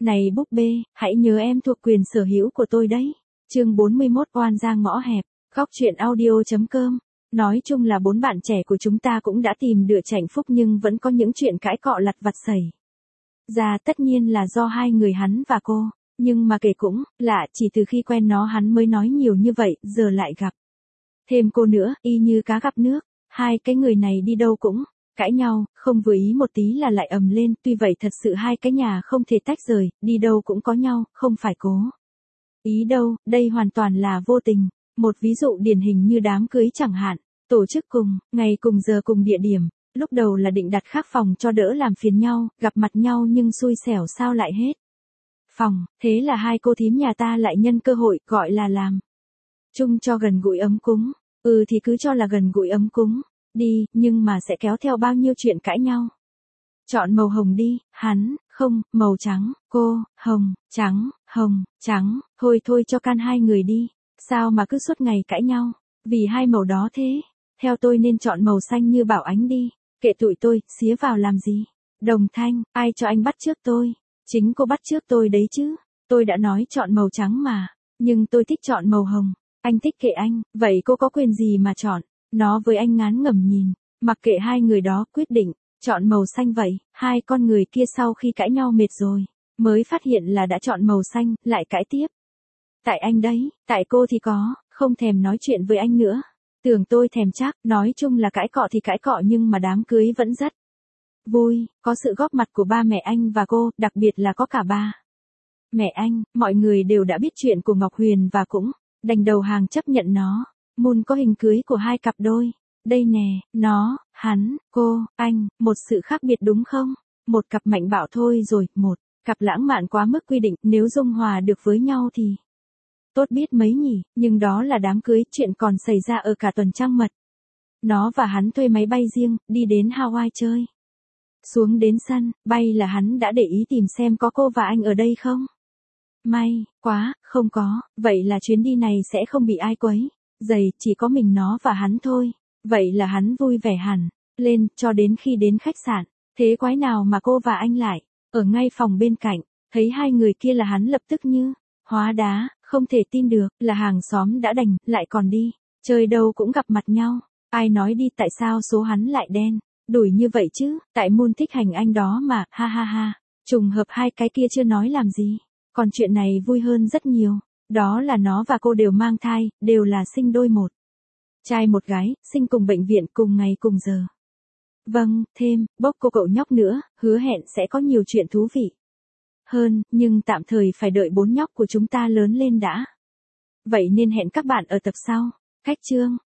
Này búp bê, hãy nhớ em thuộc quyền sở hữu của tôi đấy. Chương 41 Oan gia ngõ hẹp, góc truyện audio.com. Nói chung là bốn bạn trẻ của chúng ta cũng đã tìm được hạnh phúc nhưng vẫn có những chuyện cãi cọ lặt vặt xảy ra, tất nhiên là do hai người hắn và cô. Nhưng mà kể cũng lạ, chỉ từ khi quen nó hắn mới nói nhiều như vậy, giờ lại gặp thêm cô nữa, y như cá gặp nước. Hai cái người này đi đâu cũng cãi nhau, không vừa ý một tí là lại ầm lên, tuy vậy thật sự hai cái nhà không thể tách rời, đi đâu cũng có nhau, không phải cố ý đâu, đây hoàn toàn là vô tình. Một ví dụ điển hình như đám cưới chẳng hạn, tổ chức cùng ngày cùng giờ cùng địa điểm, lúc đầu là định đặt khác phòng cho đỡ làm phiền nhau, gặp mặt nhau nhưng xui xẻo sao lại hết phòng, thế là hai cô thím nhà ta lại nhân cơ hội, gọi là làm chung cho gần gũi ấm cúng. Thì cứ cho là gần gũi ấm cúng đi, nhưng mà sẽ kéo theo bao nhiêu chuyện cãi nhau. Chọn màu hồng đi, hắn, không, màu trắng, cô, hồng, trắng, thôi cho can hai người đi, sao mà cứ suốt ngày cãi nhau, vì hai màu đó thế, theo tôi nên chọn màu xanh như Bảo Ánh đi, kệ tụi tôi, xía vào làm gì. Đồng Thanh, ai cho anh bắt trước tôi, chính cô bắt trước tôi đấy chứ, tôi đã nói chọn màu trắng mà, nhưng tôi thích chọn màu hồng, anh thích kệ anh, vậy cô có quyền gì mà chọn. Nó với anh ngán ngẩm nhìn, mặc kệ hai người đó quyết định, chọn màu xanh vậy, hai con người kia sau khi cãi nhau mệt rồi, mới phát hiện là đã chọn màu xanh, lại cãi tiếp. Tại anh đấy, tại cô thì có, không thèm nói chuyện với anh nữa. Tưởng tôi thèm chắc, nói chung là cãi cọ thì cãi cọ nhưng mà đám cưới vẫn rất vui, có sự góp mặt của ba mẹ anh và cô, đặc biệt là có cả ba mẹ anh, mọi người đều đã biết chuyện của Ngọc Huyền và cũng đành đầu hàng chấp nhận nó. Moon có hình cưới của hai cặp đôi. Đây nè, nó, hắn, cô, anh, một sự khác biệt đúng không? Một cặp mạnh bạo thôi rồi, một cặp lãng mạn quá mức quy định, nếu dung hòa được với nhau thì tốt biết mấy nhỉ, nhưng đó là đám cưới, chuyện còn xảy ra ở cả tuần trăng mật. Nó và hắn thuê máy bay riêng, đi đến Hawaii chơi. Xuống đến sân bay là hắn đã để ý tìm xem có cô và anh ở đây không. May quá, không có, vậy là chuyến đi này sẽ không bị ai quấy rầy, chỉ có mình nó và hắn thôi. Vậy là hắn vui vẻ hẳn lên, cho đến khi đến khách sạn. Thế quái nào mà cô và anh lại ở ngay phòng bên cạnh, thấy hai người kia là hắn lập tức như hóa đá, không thể tin được, là hàng xóm đã đành, lại còn đi chơi đâu cũng gặp mặt nhau. Ai nói đi, tại sao số hắn lại đen đủi như vậy chứ, tại Moon thích hành anh đó mà, ha ha ha. Trùng hợp hai cái kia chưa nói làm gì. Còn chuyện này vui hơn rất nhiều, đó là nó và cô đều mang thai, đều là sinh đôi một trai một gái, sinh cùng bệnh viện, cùng ngày cùng giờ. Vâng, thêm, bốc cô cậu nhóc nữa, hứa hẹn sẽ có nhiều chuyện thú vị hơn, nhưng tạm thời phải đợi bốn nhóc của chúng ta lớn lên đã. Vậy nên hẹn các bạn ở tập sau. Cách chương